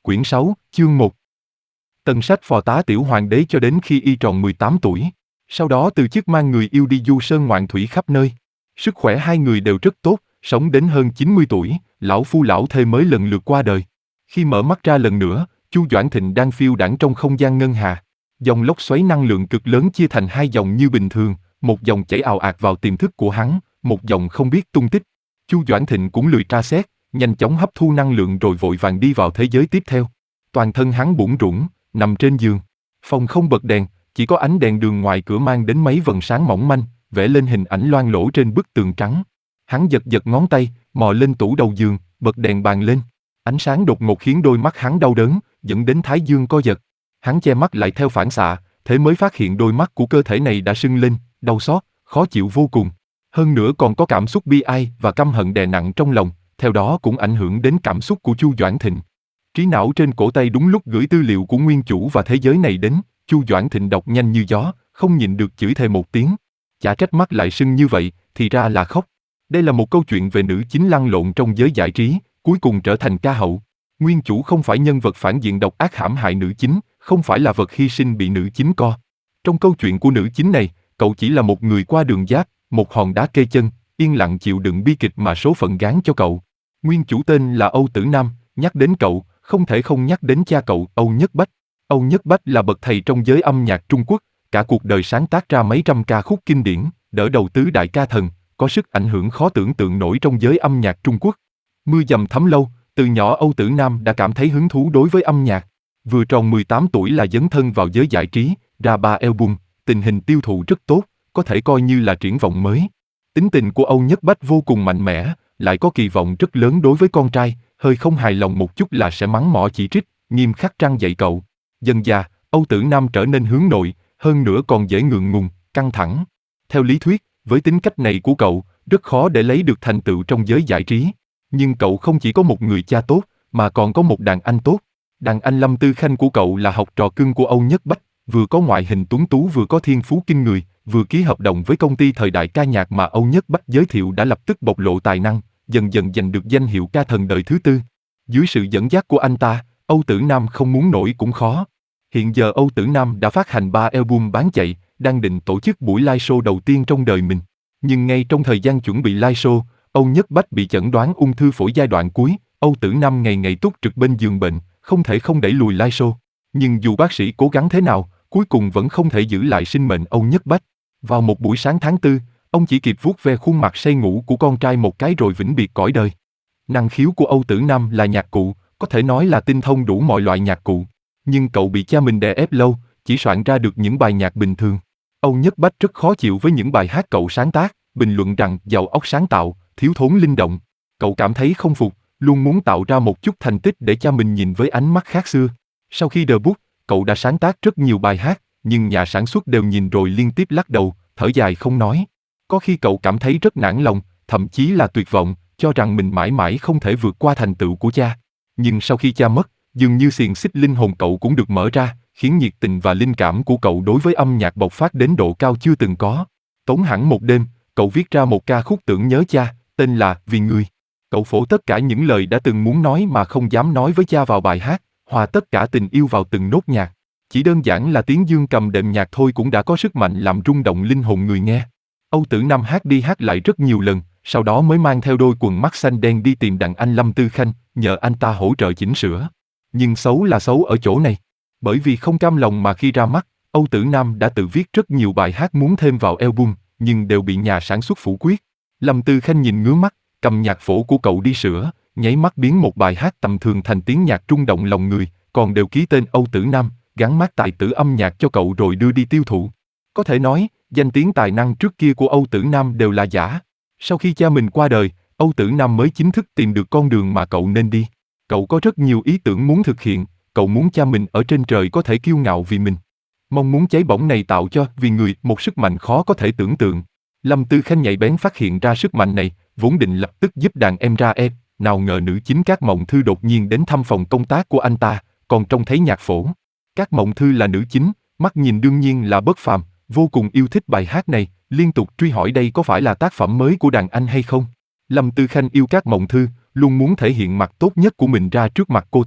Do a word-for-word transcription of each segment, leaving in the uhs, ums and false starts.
Quyển sáu, chương một. Tần Sách phò tá tiểu hoàng đế cho đến khi y tròn mười tám tuổi. Sau đó từ chức mang người yêu đi du sơn ngoạn thủy khắp nơi. Sức khỏe hai người đều rất tốt, sống đến hơn chín mươi tuổi, lão phu lão thê mới lần lượt qua đời. Khi mở mắt ra lần nữa, Chu Doãn Thịnh đang phiêu đãng trong không gian ngân hà. Dòng lốc xoáy năng lượng cực lớn chia thành hai dòng như bình thường, một dòng chảy ào ạt vào tiềm thức của hắn, một dòng không biết tung tích. Chu Doãn Thịnh cũng lười tra xét, nhanh chóng hấp thu năng lượng rồi vội vàng đi vào thế giới tiếp theo. Toàn thân hắn bủn rủn, nằm trên giường. Phòng không bật đèn, chỉ có ánh đèn đường ngoài cửa mang đến mấy vầng sáng mỏng manh, vẽ lên hình ảnh loang lổ trên bức tường trắng. Hắn giật giật ngón tay, mò lên tủ đầu giường, bật đèn bàn lên. Ánh sáng đột ngột khiến đôi mắt hắn đau đớn, dẫn đến thái dương co giật. Hắn che mắt lại theo phản xạ, thế mới phát hiện đôi mắt của cơ thể này đã sưng lên, đau xót, khó chịu vô cùng. Hơn nữa còn có cảm xúc bi ai và căm hận đè nặng trong lòng, theo đó cũng ảnh hưởng đến cảm xúc của Chu Doãn Thịnh. Trí não trên cổ tay đúng lúc gửi tư liệu của nguyên chủ và thế giới này đến, Chu Doãn Thịnh đọc nhanh như gió, không nhịn được chửi thề một tiếng. Chả trách mắt lại sưng như vậy, thì ra là khóc. Đây là một câu chuyện về nữ chính lăn lộn trong giới giải trí, cuối cùng trở thành ca hậu. Nguyên chủ không phải nhân vật phản diện độc ác hãm hại nữ chính, không phải là vật hy sinh bị nữ chính co. Trong câu chuyện của nữ chính này, cậu chỉ là một người qua đường giáp, một hòn đá kê chân, yên lặng chịu đựng bi kịch mà số phận gán cho cậu. Nguyên chủ tên là Âu Tử Nam, nhắc đến cậu, không thể không nhắc đến cha cậu, Âu Nhất Bách. Âu Nhất Bách là bậc thầy trong giới âm nhạc Trung Quốc, cả cuộc đời sáng tác ra mấy trăm ca khúc kinh điển, đỡ đầu tứ đại ca thần, có sức ảnh hưởng khó tưởng tượng nổi trong giới âm nhạc Trung Quốc. Mưa dầm thấm lâu, từ nhỏ Âu Tử Nam đã cảm thấy hứng thú đối với âm nhạc. Vừa tròn mười tám tuổi là dấn thân vào giới giải trí, ra ba album, tình hình tiêu thụ rất tốt, có thể coi như là triển vọng mới. Tính tình của Âu Nhất Bách vô cùng mạnh mẽ, lại có kỳ vọng rất lớn đối với con trai, hơi không hài lòng một chút là sẽ mắng mỏ chỉ trích, nghiêm khắc răn dạy cậu. Dần dà, Âu Tử Nam trở nên hướng nội, hơn nữa còn dễ ngượng ngùng, căng thẳng. Theo lý thuyết, với tính cách này của cậu, rất khó để lấy được thành tựu trong giới giải trí. Nhưng cậu không chỉ có một người cha tốt, mà còn có một đàn anh tốt. Đàn anh Lâm Tư Khanh của cậu là học trò cưng của Âu Nhất Bách, vừa có ngoại hình tuấn tú vừa có thiên phú kinh người, vừa ký hợp đồng với công ty thời đại ca nhạc mà Âu Nhất Bách giới thiệu đã lập tức bộc lộ tài năng, dần dần giành được danh hiệu ca thần đời thứ tư. Dưới sự dẫn dắt của anh ta, Âu Tử Nam không muốn nổi cũng khó. Hiện giờ Âu Tử Nam đã phát hành ba album bán chạy, đang định tổ chức buổi live show đầu tiên trong đời mình. Nhưng ngay trong thời gian chuẩn bị live show, Âu Nhất Bách bị chẩn đoán ung thư phổi giai đoạn cuối, Âu Tử Nam ngày ngày túc trực bên giường bệnh, không thể không đẩy lùi live show. Nhưng dù bác sĩ cố gắng thế nào, cuối cùng vẫn không thể giữ lại sinh mệnh Âu Nhất Bách. Vào một buổi sáng tháng tư, ông chỉ kịp vuốt ve khuôn mặt say ngủ của con trai một cái rồi vĩnh biệt cõi đời. Năng khiếu của Âu Tử Nam là nhạc cụ, có thể nói là tinh thông đủ mọi loại nhạc cụ. Nhưng cậu bị cha mình đè ép lâu, chỉ soạn ra được những bài nhạc bình thường. Âu Nhất Bách rất khó chịu với những bài hát cậu sáng tác, bình luận rằng giàu óc sáng tạo, thiếu thốn linh động. Cậu cảm thấy không phục, luôn muốn tạo ra một chút thành tích để cha mình nhìn với ánh mắt khác xưa. Sau khi debut, cậu đã sáng tác rất nhiều bài hát, nhưng nhà sản xuất đều nhìn rồi liên tiếp lắc đầu, thở dài không nói. Có khi cậu cảm thấy rất nản lòng, thậm chí là tuyệt vọng, cho rằng mình mãi mãi không thể vượt qua thành tựu của cha. Nhưng sau khi cha mất, dường như xiềng xích linh hồn cậu cũng được mở ra, khiến nhiệt tình và linh cảm của cậu đối với âm nhạc bộc phát đến độ cao chưa từng có. Tốn hẳn một đêm, cậu viết ra một ca khúc tưởng nhớ cha, tên là Vì Người. Cậu phổ tất cả những lời đã từng muốn nói mà không dám nói với cha vào bài hát, hòa tất cả tình yêu vào từng nốt nhạc. Chỉ đơn giản là tiếng dương cầm đệm nhạc thôi cũng đã có sức mạnh làm rung động linh hồn người nghe. Âu Tử Nam hát đi hát lại rất nhiều lần, sau đó mới mang theo đôi quần mắt xanh đen đi tìm đàn anh Lâm Tư Khanh, nhờ anh ta hỗ trợ chỉnh sửa. Nhưng xấu là xấu ở chỗ này. Bởi vì không cam lòng mà khi ra mắt, Âu Tử Nam đã tự viết rất nhiều bài hát muốn thêm vào album, nhưng đều bị nhà sản xuất phủ quyết. Lâm Tư Khanh nhìn ngứa mắt, cầm nhạc phổ của cậu đi sửa, nháy mắt biến một bài hát tầm thường thành tiếng nhạc rung động lòng người, còn đều ký tên Âu Tử Nam, gắn mác tài tử âm nhạc cho cậu rồi đưa đi tiêu thụ. Có thể nói, danh tiếng tài năng trước kia của Âu Tử Nam đều là giả. Sau khi cha mình qua đời, Âu Tử Nam mới chính thức tìm được con đường mà cậu nên đi. Cậu có rất nhiều ý tưởng muốn thực hiện, cậu muốn cha mình ở trên trời có thể kiêu ngạo vì mình. Mong muốn cháy bỏng này tạo cho Vì Người một sức mạnh khó có thể tưởng tượng. Lâm Tư Khanh nhạy bén phát hiện ra sức mạnh này, vốn định lập tức giúp đàn em ra ép, nào ngờ nữ chính Cát Mộng Thư đột nhiên đến thăm phòng công tác của anh ta, còn trông thấy nhạc phổ. Cát Mộng Thư là nữ chính, mắt nhìn đương nhiên là bất phàm, vô cùng yêu thích bài hát này, liên tục truy hỏi đây có phải là tác phẩm mới của đàn anh hay không. Lâm Tư Khanh yêu Cát Mộng Thư, luôn muốn thể hiện mặt tốt nhất của mình ra trước mặt cô ta,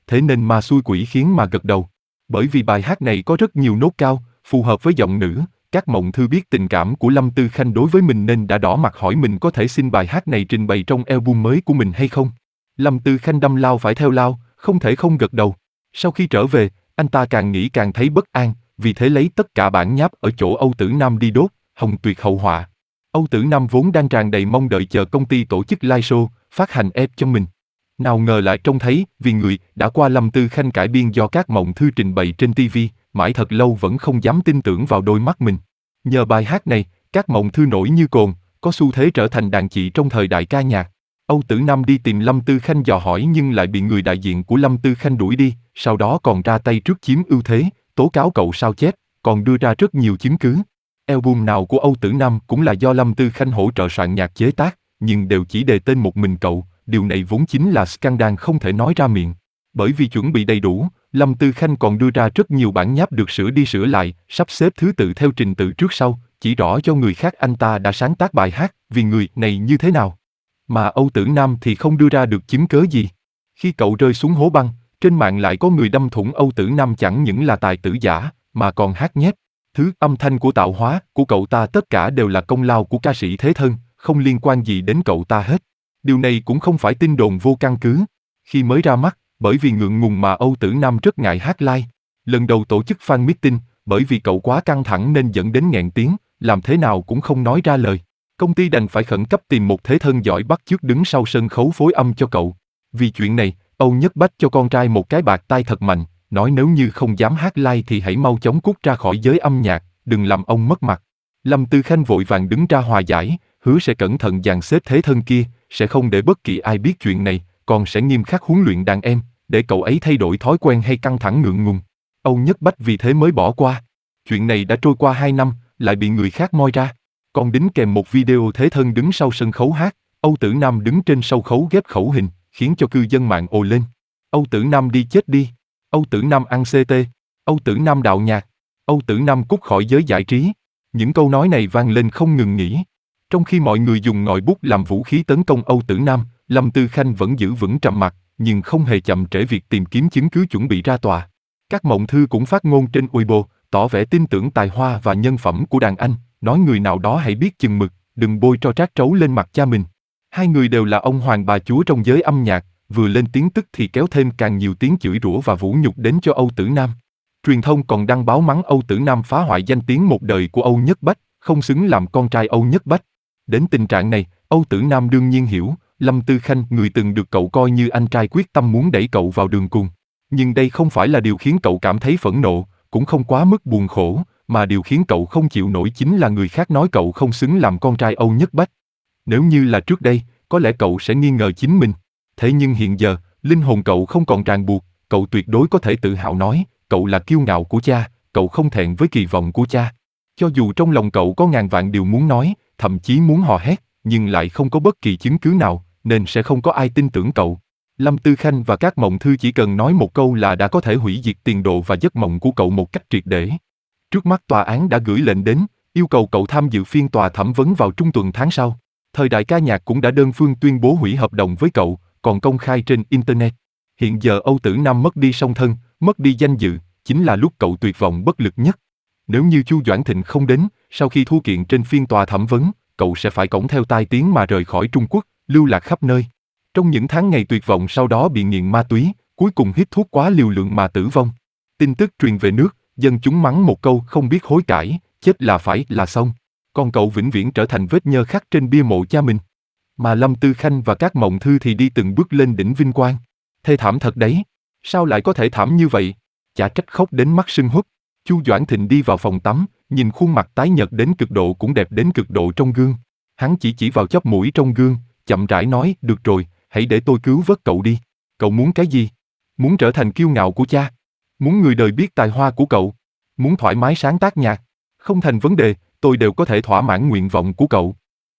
thế nên ma xui quỷ khiến mà gật đầu. Bởi vì bài hát này có rất nhiều nốt cao, phù hợp với giọng nữ, Cát Mộng Thư biết tình cảm của Lâm Tư Khanh đối với mình nên đã đỏ mặt hỏi mình có thể xin bài hát này trình bày trong album mới của mình hay không. Lâm Tư Khanh đâm lao phải theo lao, không thể không gật đầu. Sau khi trở về, anh ta càng nghĩ càng thấy bất an, vì thế lấy tất cả bản nháp ở chỗ Âu Tử Nam đi đốt, hồng tuyệt hậu họa. Âu Tử Nam vốn đang tràn đầy mong đợi chờ công ty tổ chức live show, phát hành ép cho mình. Nào ngờ lại trông thấy, vì người đã qua Lâm Tư Khanh cải biên do Cát Mộng Thư trình bày trên ti vi, mãi thật lâu vẫn không dám tin tưởng vào đôi mắt mình. Nhờ bài hát này, Cát Mộng Thư nổi như cồn, có xu thế trở thành đàn chị trong thời đại ca nhạc. Âu Tử Nam đi tìm Lâm Tư Khanh dò hỏi nhưng lại bị người đại diện của Lâm Tư Khanh đuổi đi, sau đó còn ra tay trước chiếm ưu thế, tố cáo cậu sao chép, còn đưa ra rất nhiều chứng cứ. Album nào của Âu Tử Nam cũng là do Lâm Tư Khanh hỗ trợ soạn nhạc chế tác, nhưng đều chỉ đề tên một mình cậu, điều này vốn chính là scandal không thể nói ra miệng. Bởi vì chuẩn bị đầy đủ, Lâm Tư Khanh còn đưa ra rất nhiều bản nháp được sửa đi sửa lại, sắp xếp thứ tự theo trình tự trước sau, chỉ rõ cho người khác anh ta đã sáng tác bài hát vì người này như thế nào. Mà Âu Tử Nam thì không đưa ra được chứng cớ gì. Khi cậu rơi xuống hố băng, trên mạng lại có người đâm thủng Âu Tử Nam chẳng những là tài tử giả, mà còn hát nhép. Thứ âm thanh của tạo hóa của cậu ta tất cả đều là công lao của ca sĩ Thế Thân, không liên quan gì đến cậu ta hết. Điều này cũng không phải tin đồn vô căn cứ. Khi mới ra mắt, bởi vì ngượng ngùng mà Âu Tử Nam rất ngại hát live. Lần đầu tổ chức fan meeting, bởi vì cậu quá căng thẳng nên dẫn đến nghẹn tiếng, làm thế nào cũng không nói ra lời. Công ty đành phải khẩn cấp tìm một Thế Thân giỏi bắt chước đứng sau sân khấu phối âm cho cậu. Vì chuyện này, Âu Nhất Bách cho con trai một cái bạt tai thật mạnh, nói nếu như không dám hát live thì hãy mau chóng cút ra khỏi giới âm nhạc, đừng làm ông mất mặt. Lâm Tư Khanh vội vàng đứng ra hòa giải, hứa sẽ cẩn thận dàn xếp Thế Thân kia, sẽ không để bất kỳ ai biết chuyện này, còn sẽ nghiêm khắc huấn luyện đàn em, để cậu ấy thay đổi thói quen hay căng thẳng ngượng ngùng. Âu Nhất Bách vì thế mới bỏ qua. Chuyện này đã trôi qua hai năm, lại bị người khác moi ra. Còn đính kèm một video Thế Thân đứng sau sân khấu hát, Âu Tử Nam đứng trên sâu khấu ghép khẩu hình, khiến cho cư dân mạng ồ lên. Âu Tử Nam đi chết đi. Âu Tử Nam ăn xê tê. Âu Tử Nam đạo nhạc. Âu Tử Nam cút khỏi giới giải trí. Những câu nói này vang lên không ngừng nghỉ. Trong khi mọi người dùng ngòi bút làm vũ khí tấn công Âu Tử Nam, Lâm Tư Khanh vẫn giữ vững trầm mặc, nhưng không hề chậm trễ việc tìm kiếm chứng cứ chuẩn bị ra tòa. Cát Mộng Thư cũng phát ngôn trên Weibo, tỏ vẻ tin tưởng tài hoa và nhân phẩm của đàn anh, nói người nào đó hãy biết chừng mực, đừng bôi tro trát trấu lên mặt cha mình. Hai người đều là ông hoàng bà chúa trong giới âm nhạc, vừa lên tiếng tức thì kéo thêm càng nhiều tiếng chửi rủa và vũ nhục đến cho Âu Tử Nam. Truyền thông còn đăng báo mắng Âu Tử Nam phá hoại danh tiếng một đời của Âu Nhất Bách, không xứng làm con trai Âu Nhất Bách. Đến tình trạng này, Âu Tử Nam đương nhiên hiểu, Lâm Tư Khanh, người từng được cậu coi như anh trai quyết tâm muốn đẩy cậu vào đường cùng. Nhưng đây không phải là điều khiến cậu cảm thấy phẫn nộ, cũng không quá mức buồn khổ, mà điều khiến cậu không chịu nổi chính là người khác nói cậu không xứng làm con trai Âu Nhất Bách. Nếu như là trước đây, có lẽ cậu sẽ nghi ngờ chính mình. Thế nhưng hiện giờ, linh hồn cậu không còn ràng buộc, cậu tuyệt đối có thể tự hào nói, cậu là kiêu ngạo của cha, cậu không thẹn với kỳ vọng của cha. Cho dù trong lòng cậu có ngàn vạn điều muốn nói, thậm chí muốn hò hét, nhưng lại không có bất kỳ chứng cứ nào, nên sẽ không có ai tin tưởng cậu. Lâm Tư Khanh và Cát Mộng Thư chỉ cần nói một câu là đã có thể hủy diệt tiền đồ và giấc mộng của cậu một cách triệt để. Trước mắt tòa án đã gửi lệnh đến, yêu cầu cậu tham dự phiên tòa thẩm vấn vào trung tuần tháng sau. Thời đại ca nhạc cũng đã đơn phương tuyên bố hủy hợp đồng với cậu, còn công khai trên Internet. Hiện giờ Âu Tử Nam mất đi song thân, mất đi danh dự, chính là lúc cậu tuyệt vọng bất lực nhất. Nếu như Chu Doãn Thịnh không đến, sau khi thua kiện trên phiên tòa thẩm vấn, cậu sẽ phải cõng theo tai tiếng mà rời khỏi Trung Quốc, lưu lạc khắp nơi. Trong những tháng ngày tuyệt vọng sau đó bị nghiện ma túy, cuối cùng hít thuốc quá liều lượng mà tử vong. Tin tức truyền về nước, dân chúng mắng một câu không biết hối cải, chết là phải là xong. Còn cậu vĩnh viễn trở thành vết nhơ khắc trên bia mộ cha mình. Mà Lâm Tư Khanh và Cát Mộng Thư thì đi từng bước lên đỉnh vinh quang. Thê thảm thật đấy. Sao lại có thể thảm như vậy? Chả trách khóc đến mắt sưng húp. Chu Doãn Thịnh đi vào phòng tắm, nhìn khuôn mặt tái nhợt đến cực độ cũng đẹp đến cực độ trong gương. Hắn chỉ chỉ vào chóp mũi trong gương, chậm rãi nói, được rồi, hãy để tôi cứu vớt cậu đi. Cậu muốn cái gì? Muốn trở thành kiêu ngạo của cha? Muốn người đời biết tài hoa của cậu? Muốn thoải mái sáng tác nhạc? Không thành vấn đề, tôi đều có thể thỏa mãn nguyện vọng của cậu.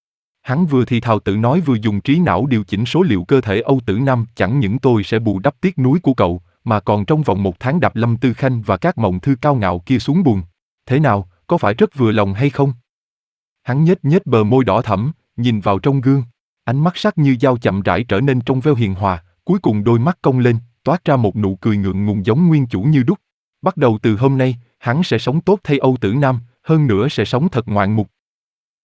Hắn vừa thì thào tự nói vừa dùng trí não điều chỉnh số liệu cơ thể Âu Tử Nam, chẳng những tôi sẽ bù đắp tiếc nuối của cậu, mà còn trong vòng một tháng đạp Lâm Tư Khanh và Cát Mộng Thư cao ngạo kia xuống bùn. Thế nào, có phải rất vừa lòng hay không? Hắn nhếch nhếch bờ môi đỏ thẫm, nhìn vào trong gương, ánh mắt sắc như dao chậm rãi trở nên trong veo hiền hòa, cuối cùng đôi mắt cong lên, toát toát ra một nụ cười ngượng ngùng giống nguyên chủ như đúc. Bắt đầu từ hôm nay, hắn sẽ sống tốt thay Âu Tử Nam, hơn nữa sẽ sống thật ngoạn mục.